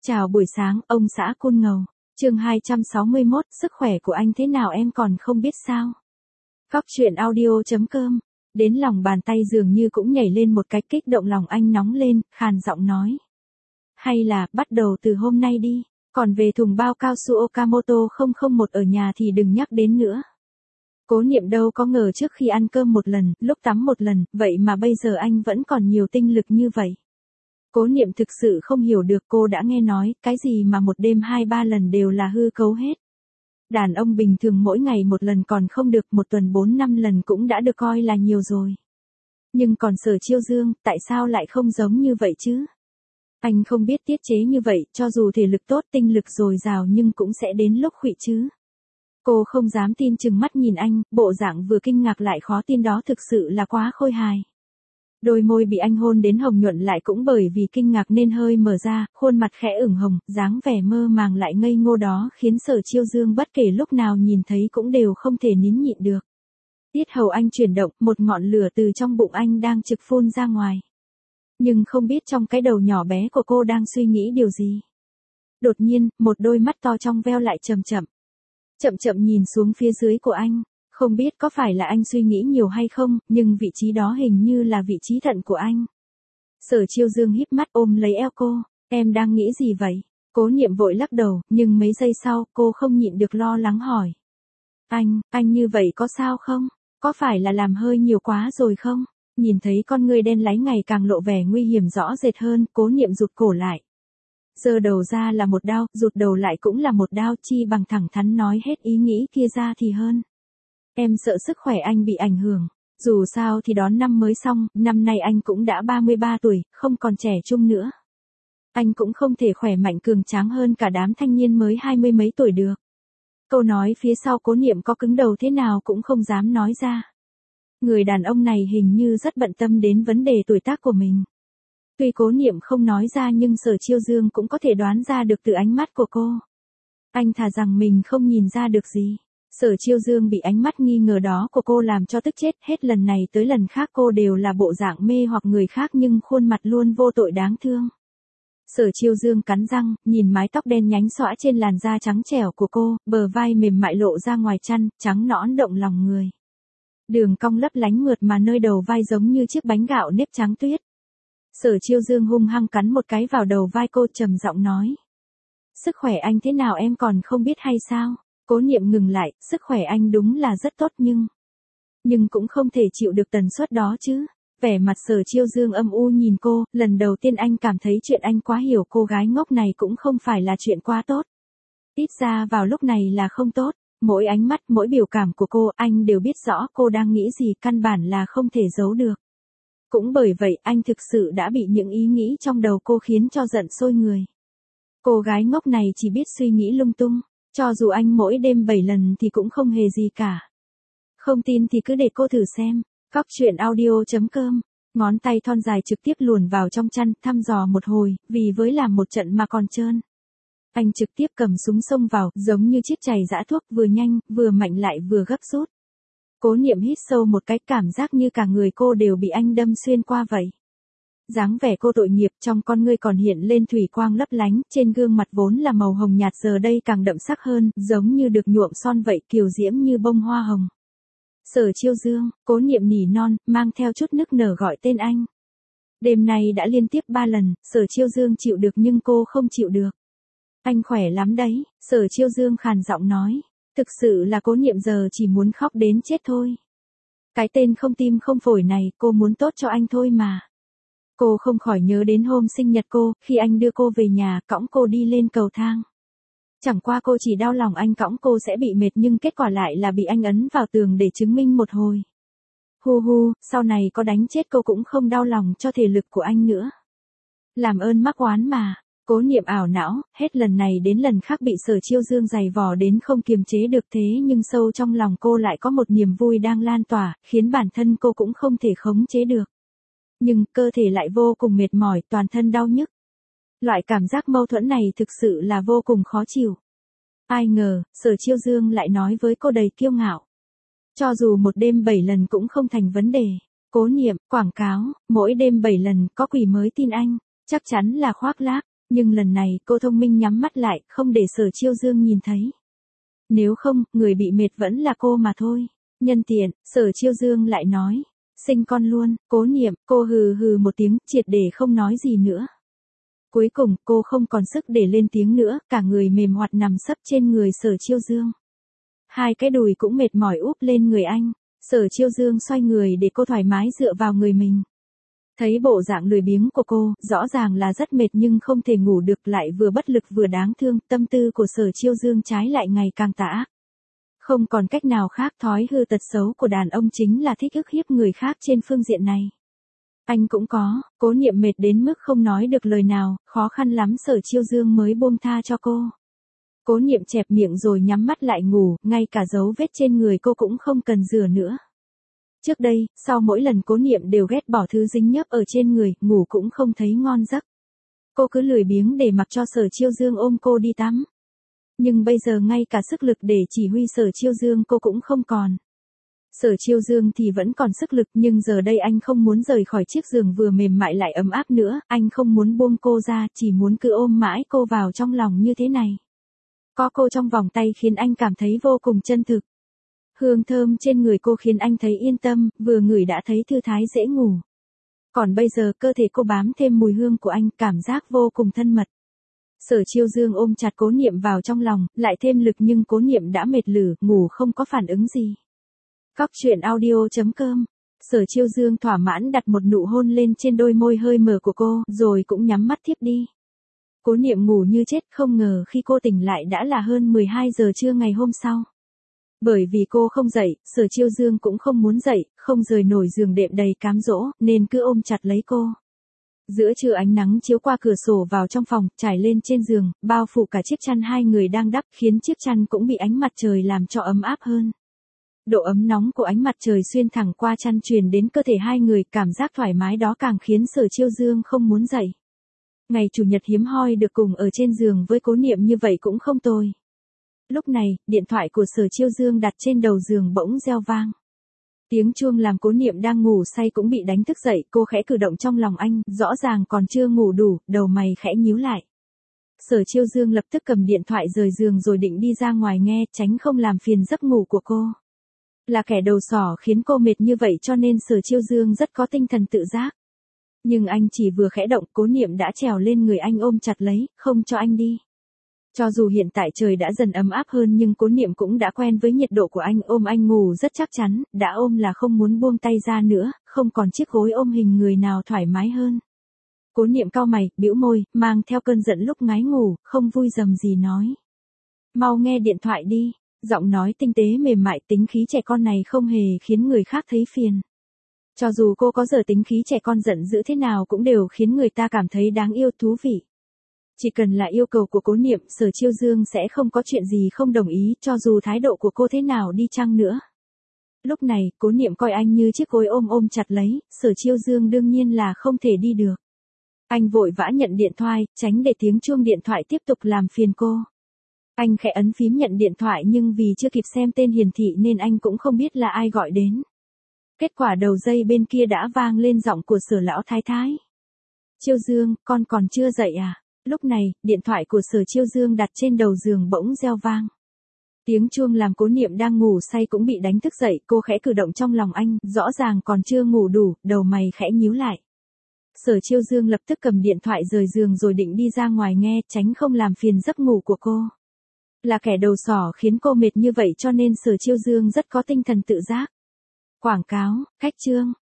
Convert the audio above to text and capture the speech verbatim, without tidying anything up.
Chào buổi sáng, ông xã Côn Ngầu. Chương hai trăm sáu mươi mốt, sức khỏe của anh thế nào em còn không biết sao? Cóc truyện audio chấm com. Đến lòng bàn tay dường như cũng nhảy lên một cái, kích động lòng anh nóng lên, khàn giọng nói. Hay là, bắt đầu từ hôm nay đi, còn về thùng bao cao su Okamoto không không một ở nhà thì đừng nhắc đến nữa. Cố Niệm đâu có ngờ trước khi ăn cơm một lần, lúc tắm một lần, vậy mà bây giờ anh vẫn còn nhiều tinh lực như vậy. Cố Niệm thực sự không hiểu được, cô đã nghe nói, cái gì mà một đêm hai ba lần đều là hư cấu hết. Đàn ông bình thường mỗi ngày một lần còn không được, một tuần bốn năm lần cũng đã được coi là nhiều rồi. Nhưng còn Sở Chiêu Dương, tại sao lại không giống như vậy chứ? Anh không biết tiết chế như vậy, cho dù thể lực tốt, tinh lực dồi dào nhưng cũng sẽ đến lúc khuỵu chứ. Cô không dám tin, chừng mắt nhìn anh, bộ dạng vừa kinh ngạc lại khó tin đó thực sự là quá khôi hài. Đôi môi bị anh hôn đến hồng nhuận lại cũng bởi vì kinh ngạc nên hơi mở ra, khuôn mặt khẽ ửng hồng, dáng vẻ mơ màng lại ngây ngô đó khiến Sở Chiêu Dương bất kể lúc nào nhìn thấy cũng đều không thể nín nhịn được. Tiết hầu anh chuyển động, một ngọn lửa từ trong bụng anh đang trực phun ra ngoài. Nhưng không biết trong cái đầu nhỏ bé của cô đang suy nghĩ điều gì. Đột nhiên, một đôi mắt to trong veo lại chậm chậm. Chậm chậm nhìn xuống phía dưới của anh. Không biết có phải là anh suy nghĩ nhiều hay không, nhưng vị trí đó hình như là vị trí thận của anh. Sở Chiêu Dương híp mắt ôm lấy eo cô, em đang nghĩ gì vậy? Cố Niệm vội lắc đầu, nhưng mấy giây sau, cô không nhịn được lo lắng hỏi. Anh, anh như vậy có sao không? Có phải là làm hơi nhiều quá rồi không? Nhìn thấy con ngươi đen láy ngày càng lộ vẻ nguy hiểm rõ rệt hơn, Cố Niệm rụt cổ lại. Giơ đầu ra là một đao, rụt đầu lại cũng là một đao, chi bằng thẳng thắn nói hết ý nghĩ kia ra thì hơn. Em sợ sức khỏe anh bị ảnh hưởng. Dù sao thì đón năm mới xong, năm nay anh cũng đã ba mươi ba tuổi, không còn trẻ trung nữa. Anh cũng không thể khỏe mạnh cường tráng hơn cả đám thanh niên mới hai mươi mấy tuổi được. Câu nói phía sau Cố Niệm có cứng đầu thế nào cũng không dám nói ra. Người đàn ông này hình như rất bận tâm đến vấn đề tuổi tác của mình. Tuy Cố Niệm không nói ra nhưng Sở Chiêu Dương cũng có thể đoán ra được từ ánh mắt của cô. Anh thà rằng mình không nhìn ra được gì. Sở Chiêu Dương bị ánh mắt nghi ngờ đó của cô làm cho tức chết, hết lần này tới lần khác cô đều là bộ dạng mê hoặc người khác nhưng khuôn mặt luôn vô tội đáng thương. Sở Chiêu Dương cắn răng, nhìn mái tóc đen nhánh xõa trên làn da trắng trẻo của cô, bờ vai mềm mại lộ ra ngoài chăn, trắng nõn động lòng người. Đường cong lấp lánh mượt mà nơi đầu vai giống như chiếc bánh gạo nếp trắng tuyết. Sở Chiêu Dương hung hăng cắn một cái vào đầu vai cô, trầm giọng nói. Sức khỏe anh thế nào em còn không biết hay sao? Cố Niệm ngừng lại, sức khỏe anh đúng là rất tốt nhưng... Nhưng cũng không thể chịu được tần suất đó chứ. Vẻ mặt Sở Chiêu Dương âm u nhìn cô, lần đầu tiên anh cảm thấy chuyện anh quá hiểu cô gái ngốc này cũng không phải là chuyện quá tốt. Ít ra vào lúc này là không tốt, mỗi ánh mắt, mỗi biểu cảm của cô, anh đều biết rõ cô đang nghĩ gì, căn bản là không thể giấu được. Cũng bởi vậy anh thực sự đã bị những ý nghĩ trong đầu cô khiến cho giận sôi người. Cô gái ngốc này chỉ biết suy nghĩ lung tung. Cho dù anh mỗi đêm bảy lần thì cũng không hề gì cả. Không tin thì cứ để cô thử xem. Cóc truyện audio chấm com. Ngón tay thon dài trực tiếp luồn vào trong chăn, thăm dò một hồi, vì với làm một trận mà còn trơn. Anh trực tiếp cầm súng xông vào, giống như chiếc chày giã thuốc, vừa nhanh, vừa mạnh lại vừa gấp rút. Cố Niệm hít sâu một cái, cảm giác như cả người cô đều bị anh đâm xuyên qua vậy. Dáng vẻ cô tội nghiệp, trong con ngươi còn hiện lên thủy quang lấp lánh, trên gương mặt vốn là màu hồng nhạt giờ đây càng đậm sắc hơn, giống như được nhuộm son vậy, kiều diễm như bông hoa hồng. Sở Chiêu Dương, Cố Niệm nỉ non, mang theo chút nức nở gọi tên anh. Đêm nay đã liên tiếp ba lần, Sở Chiêu Dương chịu được nhưng cô không chịu được. Anh khỏe lắm đấy, Sở Chiêu Dương khàn giọng nói. Thực sự là Cố Niệm giờ chỉ muốn khóc đến chết thôi. Cái tên không tim không phổi này, cô muốn tốt cho anh thôi mà. Cô không khỏi nhớ đến hôm sinh nhật cô, khi anh đưa cô về nhà, cõng cô đi lên cầu thang. Chẳng qua cô chỉ đau lòng anh cõng cô sẽ bị mệt nhưng kết quả lại là bị anh ấn vào tường để chứng minh một hồi. Hu hu, sau này có đánh chết cô cũng không đau lòng cho thể lực của anh nữa. Làm ơn mắc oán mà. Cố Niệm ảo não, hết lần này đến lần khác bị Sở Chiêu Dương giày vò đến không kiềm chế được, thế nhưng sâu trong lòng cô lại có một niềm vui đang lan tỏa, khiến bản thân cô cũng không thể khống chế được. Nhưng cơ thể lại vô cùng mệt mỏi, toàn thân đau nhức. Loại cảm giác mâu thuẫn này thực sự là vô cùng khó chịu. Ai ngờ, Sở Chiêu Dương lại nói với cô đầy kiêu ngạo. Cho dù một đêm bảy lần cũng không thành vấn đề. Cố Niệm, quảng cáo, mỗi đêm bảy lần, có quỷ mới tin anh. Chắc chắn là khoác lác. Nhưng lần này cô thông minh nhắm mắt lại, không để Sở Chiêu Dương nhìn thấy. Nếu không, người bị mệt vẫn là cô mà thôi. Nhân tiện, Sở Chiêu Dương lại nói. Sinh con luôn, Cố Niệm, cô hừ hừ một tiếng, triệt để không nói gì nữa. Cuối cùng, cô không còn sức để lên tiếng nữa, cả người mềm hoạt nằm sấp trên người Sở Chiêu Dương. Hai cái đùi cũng mệt mỏi úp lên người anh. Sở Chiêu Dương xoay người để cô thoải mái dựa vào người mình. Thấy bộ dạng lười biếng của cô, rõ ràng là rất mệt nhưng không thể ngủ được, lại vừa bất lực vừa đáng thương, tâm tư của Sở Chiêu Dương trái lại ngày càng tà ác. Không còn cách nào khác, thói hư tật xấu của đàn ông chính là thích ức hiếp người khác trên phương diện này. Anh cũng có. Cố Niệm mệt đến mức không nói được lời nào, khó khăn lắm Sở Chiêu Dương mới buông tha cho cô. Cố Niệm chẹp miệng rồi nhắm mắt lại ngủ, ngay cả dấu vết trên người cô cũng không cần rửa nữa. Trước đây, sau mỗi lần Cố Niệm đều ghét bỏ thứ dính nhớp ở trên người, ngủ cũng không thấy ngon giấc. Cô cứ lười biếng để mặc cho Sở Chiêu Dương ôm cô đi tắm. Nhưng bây giờ ngay cả sức lực để chỉ huy Sở Chiêu Dương cô cũng không còn. Sở Chiêu Dương thì vẫn còn sức lực, nhưng giờ đây anh không muốn rời khỏi chiếc giường vừa mềm mại lại ấm áp nữa, anh không muốn buông cô ra, chỉ muốn cứ ôm mãi cô vào trong lòng như thế này. Có cô trong vòng tay khiến anh cảm thấy vô cùng chân thực. Hương thơm trên người cô khiến anh thấy yên tâm, vừa ngửi đã thấy thư thái dễ ngủ. Còn bây giờ cơ thể cô bám thêm mùi hương của anh, cảm giác vô cùng thân mật. Sở Chiêu Dương ôm chặt Cố Niệm vào trong lòng, lại thêm lực nhưng Cố Niệm đã mệt lử, ngủ không có phản ứng gì. Cóc truyện audio chấm com. Sở Chiêu Dương thỏa mãn đặt một nụ hôn lên trên đôi môi hơi mờ của cô, rồi cũng nhắm mắt thiếp đi. Cố Niệm ngủ như chết, không ngờ khi cô tỉnh lại đã là hơn mười hai giờ trưa ngày hôm sau. Bởi vì cô không dậy, Sở Chiêu Dương cũng không muốn dậy, không rời nổi giường đệm đầy cám dỗ, nên cứ ôm chặt lấy cô. Giữa trưa ánh nắng chiếu qua cửa sổ vào trong phòng, trải lên trên giường, bao phủ cả chiếc chăn hai người đang đắp, khiến chiếc chăn cũng bị ánh mặt trời làm cho ấm áp hơn. Độ ấm nóng của ánh mặt trời xuyên thẳng qua chăn truyền đến cơ thể hai người, cảm giác thoải mái đó càng khiến Sở Chiêu Dương không muốn dậy. Ngày chủ nhật hiếm hoi được cùng ở trên giường với Cố Niệm như vậy cũng không tồi. Lúc này, điện thoại của Sở Chiêu Dương đặt trên đầu giường bỗng reo vang. Tiếng chuông làm Cố Niệm đang ngủ say cũng bị đánh thức dậy, cô khẽ cử động trong lòng anh, rõ ràng còn chưa ngủ đủ, đầu mày khẽ nhíu lại. Sở Chiêu Dương lập tức cầm điện thoại rời giường rồi định đi ra ngoài nghe, tránh không làm phiền giấc ngủ của cô. Là kẻ đầu sỏ khiến cô mệt như vậy cho nên Sở Chiêu Dương rất có tinh thần tự giác. Nhưng anh chỉ vừa khẽ động, Cố Niệm đã trèo lên người anh ôm chặt lấy, không cho anh đi. Cho dù hiện tại trời đã dần ấm áp hơn nhưng Cố Niệm cũng đã quen với nhiệt độ của anh, ôm anh ngủ rất chắc chắn, đã ôm là không muốn buông tay ra nữa, không còn chiếc gối ôm hình người nào thoải mái hơn. Cố Niệm cau mày, bĩu môi, mang theo cơn giận lúc ngái ngủ, không vui dầm gì nói. Mau nghe điện thoại đi, giọng nói tinh tế mềm mại, tính khí trẻ con này không hề khiến người khác thấy phiền. Cho dù cô có giờ tính khí trẻ con giận dữ thế nào cũng đều khiến người ta cảm thấy đáng yêu thú vị. Chỉ cần là yêu cầu của Cố Niệm, Sở Chiêu Dương sẽ không có chuyện gì không đồng ý, cho dù thái độ của cô thế nào đi chăng nữa. Lúc này, Cố Niệm coi anh như chiếc gối ôm ôm chặt lấy, Sở Chiêu Dương đương nhiên là không thể đi được. Anh vội vã nhận điện thoại, tránh để tiếng chuông điện thoại tiếp tục làm phiền cô. Anh khẽ ấn phím nhận điện thoại nhưng vì chưa kịp xem tên hiển thị nên anh cũng không biết là ai gọi đến. Kết quả đầu dây bên kia đã vang lên giọng của Sở lão thái thái. Chiêu Dương, con còn chưa dậy à? Lúc này, điện thoại của Sở Chiêu Dương đặt trên đầu giường bỗng reo vang. Tiếng chuông làm Cố Niệm đang ngủ say cũng bị đánh thức dậy, cô khẽ cử động trong lòng anh, rõ ràng còn chưa ngủ đủ, đầu mày khẽ nhíu lại. Sở Chiêu Dương lập tức cầm điện thoại rời giường rồi định đi ra ngoài nghe, tránh không làm phiền giấc ngủ của cô. Là kẻ đầu sỏ khiến cô mệt như vậy cho nên Sở Chiêu Dương rất có tinh thần tự giác. Quảng cáo, khách chương.